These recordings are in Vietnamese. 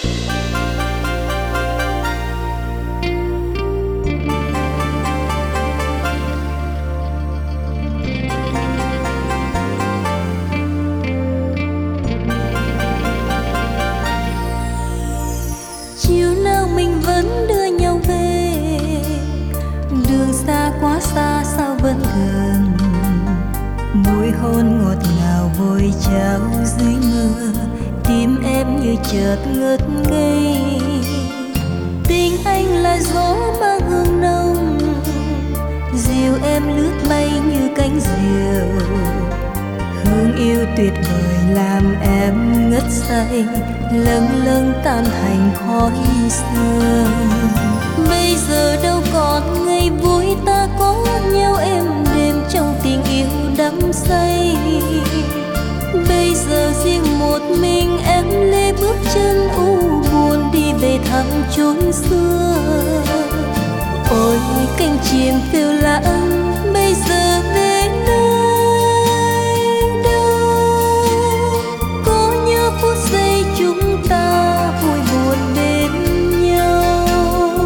Chiều nào mình vẫn đưa nhau về, đường xa quá xa sao vẫn gần. Môi hôn ngọt ngào vội trao dưới mưa, tim em như chợt ngất ngây. Tình anh là gió mang hương nồng, dìu em lướt bay như cánh diều. Hương yêu tuyệt vời làm em ngất say, lâng lâng tan thành khói sương. Bây giờ đâu còn ngày vui ta có nhau êm đêm trong tình yêu đắm say. Bây giờ riêng một mình em lê bước chân u buồn đi về thăm chốn xưa. Ôi cánh chim phiêu lãng bây giờ về nơi đâu? Có nhớ phút giây chúng ta vui buồn bên nhau.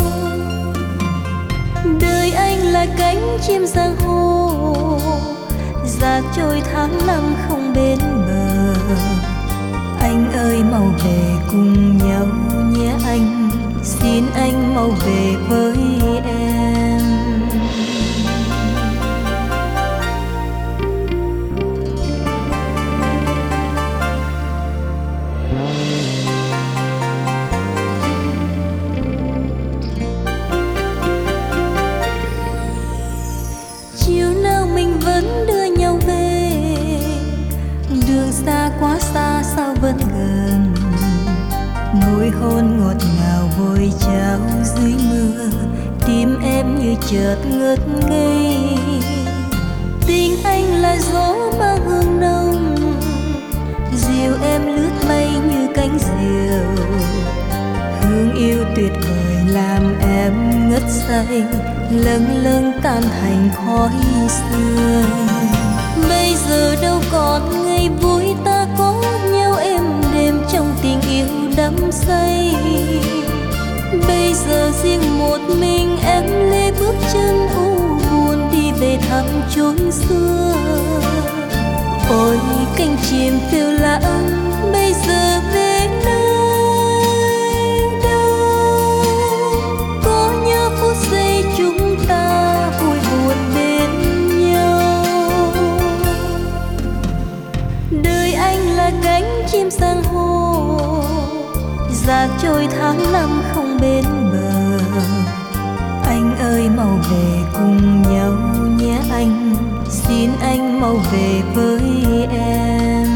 Đời anh là cánh chim giang hồ, giạt trôi tháng năm không bên bờ. Anh ơi mau về cùng nhau nhé anh, xin anh mau về với em. Chiều nào mình vẫn đưa nhau về, đường xa quá xa sao vẫn gần. Môi hôn ngọt ngào vội trao dưới mưa, tim em như chợt ngất ngây. Tình anh là gió mang hương nồng, dìu em lướt bay như cánh diều. Hương yêu tuyệt vời làm em ngất say, lâng lâng tan thành khói sương. Bây giờ đâu còn ngày vui ta có nhau êm đêm trong tình yêu đắm say. Bây giờ riêng một mình em lê bước chân u buồn đi về thăm chốn xưa. Ôi cánh chim phiêu lãng bây giờ về nơi đâu? Có nhớ phút giây chúng ta vui buồn bên nhau. Đời anh là cánh chim giang hồ, giạt trôi tháng năm không bên bờ. Anh ơi mau về cùng nhau nhé anh, xin anh mau về với em.